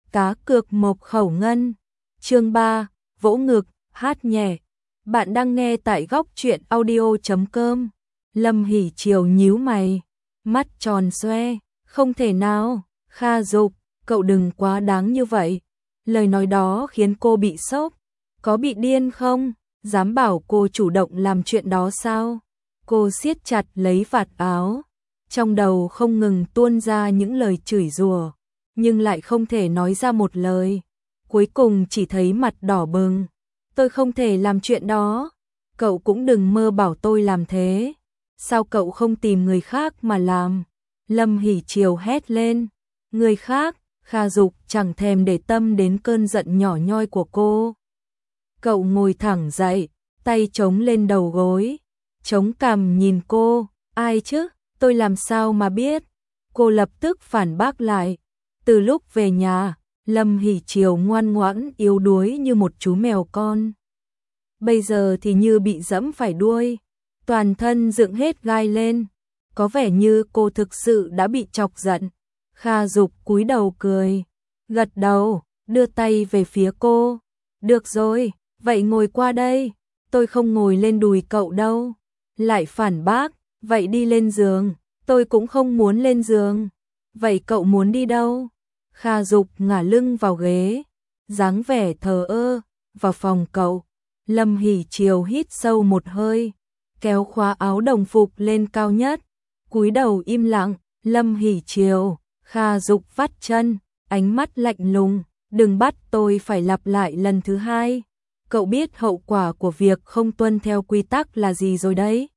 cá cược một khẩu ngân. Chương 3, vỗ ngực, hát nhẹ. Bạn đang nghe tại góc truyện audio.com. Lâm Hỷ Triều nhíu mày, mắt tròn xoe, không thể nào, Kha Dục, cậu đừng quá đáng như vậy. Lời nói đó khiến cô bị sốc, có bị điên không? Dám bảo cô chủ động làm chuyện đó sao? Cô siết chặt lấy vạt áo, trong đầu không ngừng tuôn ra những lời chửi rủa, nhưng lại không thể nói ra một lời. Cuối cùng chỉ thấy mặt đỏ bừng. Tôi không thể làm chuyện đó. Cậu cũng đừng mơ bảo tôi làm thế. Sao cậu không tìm người khác mà làm? Lâm Hỷ Triều hét lên. Người khác? Kha Dục chẳng thèm để tâm đến cơn giận nhỏ nhoi của cô. Cậu ngồi thẳng dậy, tay chống lên đầu gối, chống cằm nhìn cô. Ai chứ? Tôi làm sao mà biết? Cô lập tức phản bác lại. Từ lúc về nhà, Lâm Hỷ Triều ngoan ngoãn yếu đuối như một chú mèo con. Bây giờ thì như bị dẫm phải đuôi, toàn thân dựng hết gai lên, có vẻ như cô thực sự đã bị chọc giận. Kha Dục cúi đầu cười, gật đầu, đưa tay về phía cô. Được rồi, vậy ngồi qua đây, tôi không ngồi lên đùi cậu đâu. Lại phản bác, vậy đi lên giường, tôi cũng không muốn lên giường. Vậy cậu muốn đi đâu? Kha Dục ngả lưng vào ghế, dáng vẻ thờ ơ. Vào phòng cậu. Lâm Hỷ Triều hít sâu một hơi, kéo khóa áo đồng phục lên cao nhất, cúi đầu im lặng. Lâm Hỷ Triều. Kha Dục vắt chân, ánh mắt lạnh lùng, đừng bắt tôi phải lặp lại lần thứ hai. Cậu biết hậu quả của việc không tuân theo quy tắc là gì rồi đấy.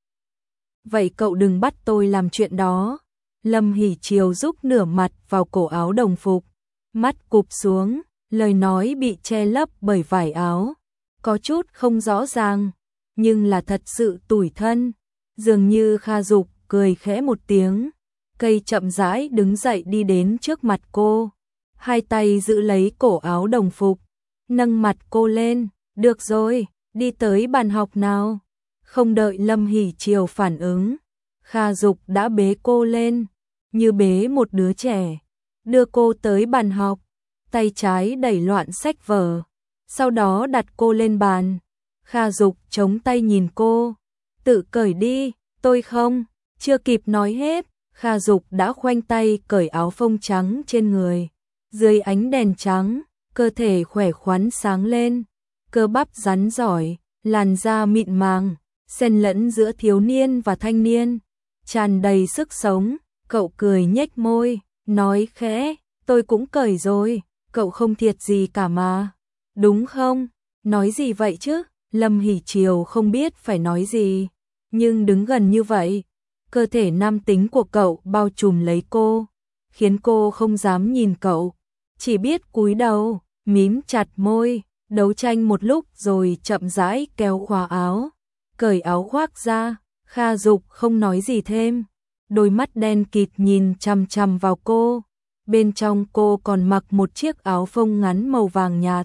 Vậy cậu đừng bắt tôi làm chuyện đó. Lâm Hỷ Triều rúc nửa mặt vào cổ áo đồng phục, mắt cụp xuống, lời nói bị che lấp bởi vải áo, có chút không rõ ràng, nhưng là thật sự tủi thân. Dường như Kha Dục cười khẽ một tiếng, cây chậm rãi đứng dậy đi đến trước mặt cô, hai tay giữ lấy cổ áo đồng phục, nâng mặt cô lên. Được rồi, đi tới bàn học nào. Không đợi Lâm Hỷ Triều phản ứng, Kha Dục đã bế cô lên, như bế một đứa trẻ, đưa cô tới bàn học, tay trái đẩy loạn sách vở, sau đó đặt cô lên bàn. Kha Dục chống tay nhìn cô, tự cởi đi. Tôi không. Chưa kịp nói hết, Kha Dục đã khoanh tay cởi áo phông trắng trên người. Dưới ánh đèn trắng, cơ thể khỏe khoắn sáng lên, cơ bắp rắn giỏi, làn da mịn màng, xen lẫn giữa thiếu niên và thanh niên, tràn đầy sức sống. Cậu cười nhếch môi, nói khẽ, tôi cũng cởi rồi, cậu không thiệt gì cả mà, đúng không? Nói gì vậy chứ? Lâm Hỷ Triều không biết phải nói gì, nhưng đứng gần như vậy, cơ thể nam tính của cậu bao trùm lấy cô, khiến cô không dám nhìn cậu, chỉ biết cúi đầu, mím chặt môi, đấu tranh một lúc rồi chậm rãi kéo khóa áo, cởi áo khoác ra. Kha Dục không nói gì thêm, đôi mắt đen kịt nhìn chằm chằm vào cô. Bên trong cô còn mặc một chiếc áo phông ngắn màu vàng nhạt,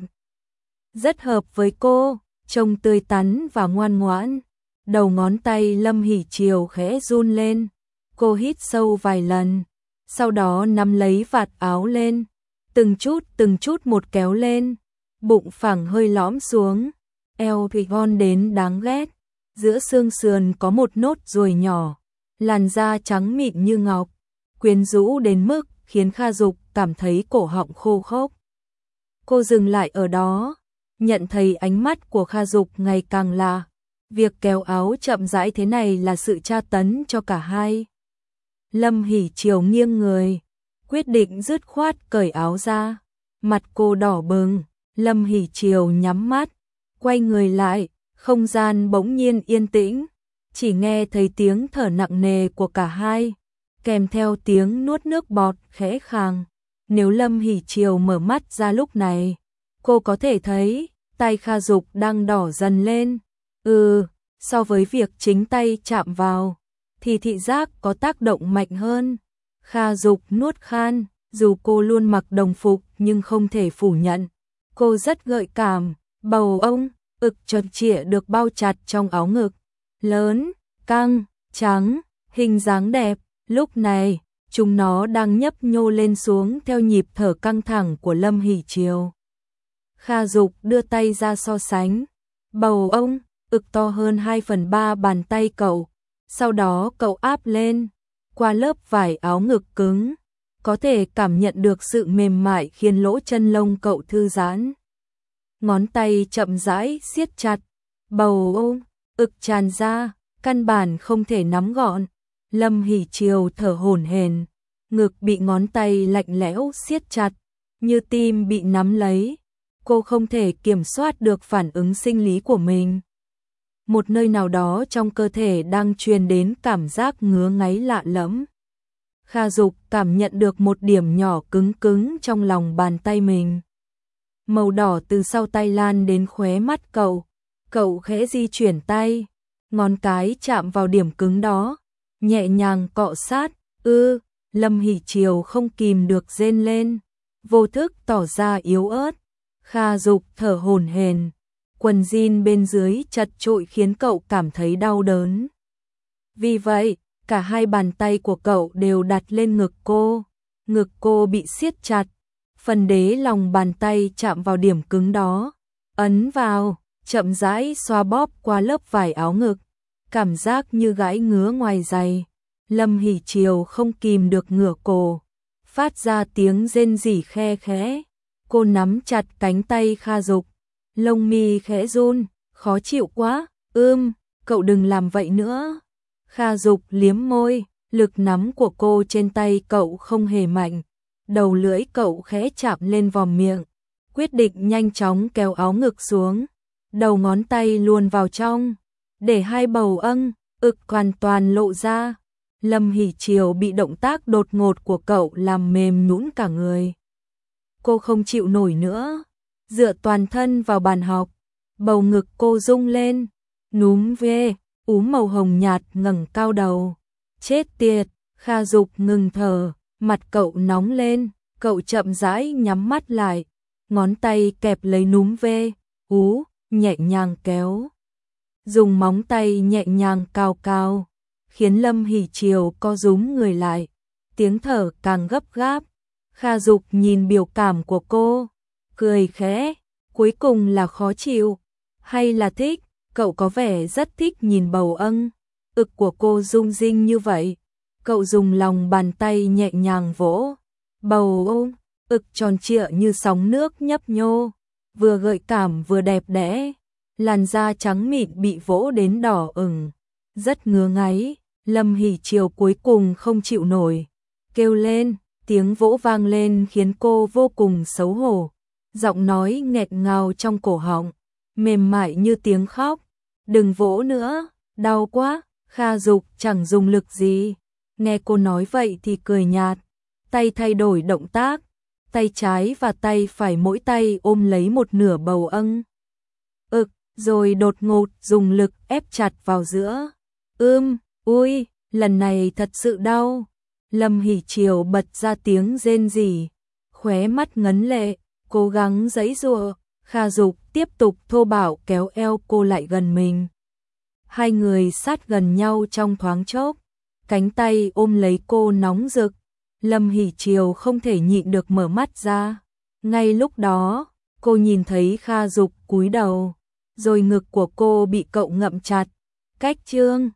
rất hợp với cô, trông tươi tắn và ngoan ngoãn. Đầu ngón tay Lâm Hỷ Triều khẽ run lên, cô hít sâu vài lần, sau đó nắm lấy vạt áo lên, từng chút một kéo lên, bụng phẳng hơi lõm xuống, eo thì gòn đến đáng ghét, giữa xương sườn có một nốt ruồi nhỏ, làn da trắng mịn như ngọc, quyến rũ đến mức khiến Kha Dục cảm thấy cổ họng khô khốc. Cô dừng lại ở đó, nhận thấy ánh mắt của Kha Dục ngày càng lạ. Việc kéo áo chậm rãi thế này là sự tra tấn cho cả hai. Lâm Hỷ Triều nghiêng người, quyết định dứt khoát cởi áo ra. Mặt cô đỏ bừng, Lâm Hỷ Triều nhắm mắt, quay người lại, không gian bỗng nhiên yên tĩnh, chỉ nghe thấy tiếng thở nặng nề của cả hai, kèm theo tiếng nuốt nước bọt khẽ khàng. Nếu Lâm Hỷ Triều mở mắt ra lúc này, cô có thể thấy tay Kha Dục đang đỏ dần lên. So với việc chính tay chạm vào, thì thị giác có tác động mạnh hơn. Kha Dục nuốt khan, dù cô luôn mặc đồng phục nhưng không thể phủ nhận, cô rất gợi cảm. Bầu ông, ực tròn trịa được bao chặt trong áo ngực, lớn, căng, trắng, hình dáng đẹp. Lúc này, chúng nó đang nhấp nhô lên xuống theo nhịp thở căng thẳng của Lâm Hỷ Triều. Kha Dục đưa tay ra so sánh, bầu ông, ực to hơn 2/3 bàn tay cậu, sau đó cậu áp lên, qua lớp vải áo ngực cứng, có thể cảm nhận được sự mềm mại khiến lỗ chân lông cậu thư giãn. Ngón tay chậm rãi siết chặt, bầu ông, ực tràn ra, căn bản không thể nắm gọn. Lâm Hỷ Triều thở hổn hển, ngực bị ngón tay lạnh lẽo siết chặt, như tim bị nắm lấy. Cô không thể kiểm soát được phản ứng sinh lý của mình. Một nơi nào đó trong cơ thể đang truyền đến cảm giác ngứa ngáy lạ lẫm. Kha Dục cảm nhận được một điểm nhỏ cứng cứng trong lòng bàn tay mình. Màu đỏ từ sau tay lan đến khóe mắt cậu. Cậu khẽ di chuyển tay, ngón cái chạm vào điểm cứng đó, nhẹ nhàng cọ sát. Lâm Hỷ Triều không kìm được rên lên, vô thức tỏ ra yếu ớt. Kha Dục thở hổn hển, quần jean bên dưới chật chội khiến cậu cảm thấy đau đớn. Vì vậy, cả hai bàn tay của cậu đều đặt lên ngực cô bị siết chặt, phần đế lòng bàn tay chạm vào điểm cứng đó, ấn vào, chậm rãi xoa bóp qua lớp vải áo ngực, cảm giác như gãi ngứa ngoài giày. Lâm Hỷ Triều không kìm được ngửa cổ, phát ra tiếng rên rỉ khe khẽ. Cô nắm chặt cánh tay Kha Dục, lông mi khẽ run, khó chịu quá. Cậu đừng làm vậy nữa. Kha Dục liếm môi, lực nắm của cô trên tay cậu không hề mạnh, đầu lưỡi cậu khẽ chạm lên vòm miệng, quyết định nhanh chóng kéo áo ngực xuống, đầu ngón tay luồn vào trong, để hai bầu ực hoàn toàn lộ ra. Lâm Hỷ Triều bị động tác đột ngột của cậu làm mềm nhũn cả người. Cô không chịu nổi nữa, dựa toàn thân vào bàn học, bầu ngực cô rung lên, núm vê, màu hồng nhạt ngẩng cao đầu. Chết tiệt, Kha Dục ngừng thở, mặt cậu nóng lên, cậu chậm rãi nhắm mắt lại, ngón tay kẹp lấy núm vê, nhẹ nhàng kéo. Dùng móng tay nhẹ nhàng cào cào, khiến Lâm Hỷ Triều co rúm người lại, tiếng thở càng gấp gáp. Kha Dục nhìn biểu cảm của cô, cười khẽ, cuối cùng là khó chịu, hay là thích? Cậu có vẻ rất thích nhìn bầu ực của cô rung rinh như vậy. Cậu dùng lòng bàn tay nhẹ nhàng vỗ, bầu ực tròn trịa như sóng nước nhấp nhô, vừa gợi cảm vừa đẹp đẽ, làn da trắng mịn bị vỗ đến đỏ ửng, rất ngứa ngáy. Lâm Hỷ Triều cuối cùng không chịu nổi, kêu lên. Tiếng vỗ vang lên khiến cô vô cùng xấu hổ, giọng nói nghẹt ngào trong cổ họng, mềm mại như tiếng khóc. Đừng vỗ nữa, đau quá. Kha Dục chẳng dùng lực gì, nghe cô nói vậy thì cười nhạt, tay thay đổi động tác, tay trái và tay phải mỗi tay ôm lấy một nửa bầu ực, rồi đột ngột dùng lực ép chặt vào giữa. Lần này thật sự đau. Lâm Hỷ Triều bật ra tiếng rên rỉ, khóe mắt ngấn lệ, cố gắng giãy giụa. Kha Dục tiếp tục thô bạo kéo eo cô lại gần mình. Hai người sát gần nhau trong thoáng chốc, cánh tay ôm lấy cô nóng rực. Lâm Hỷ Triều không thể nhịn được mở mắt ra. Ngay lúc đó, cô nhìn thấy Kha Dục cúi đầu, rồi ngực của cô bị cậu ngậm chặt. Cách chương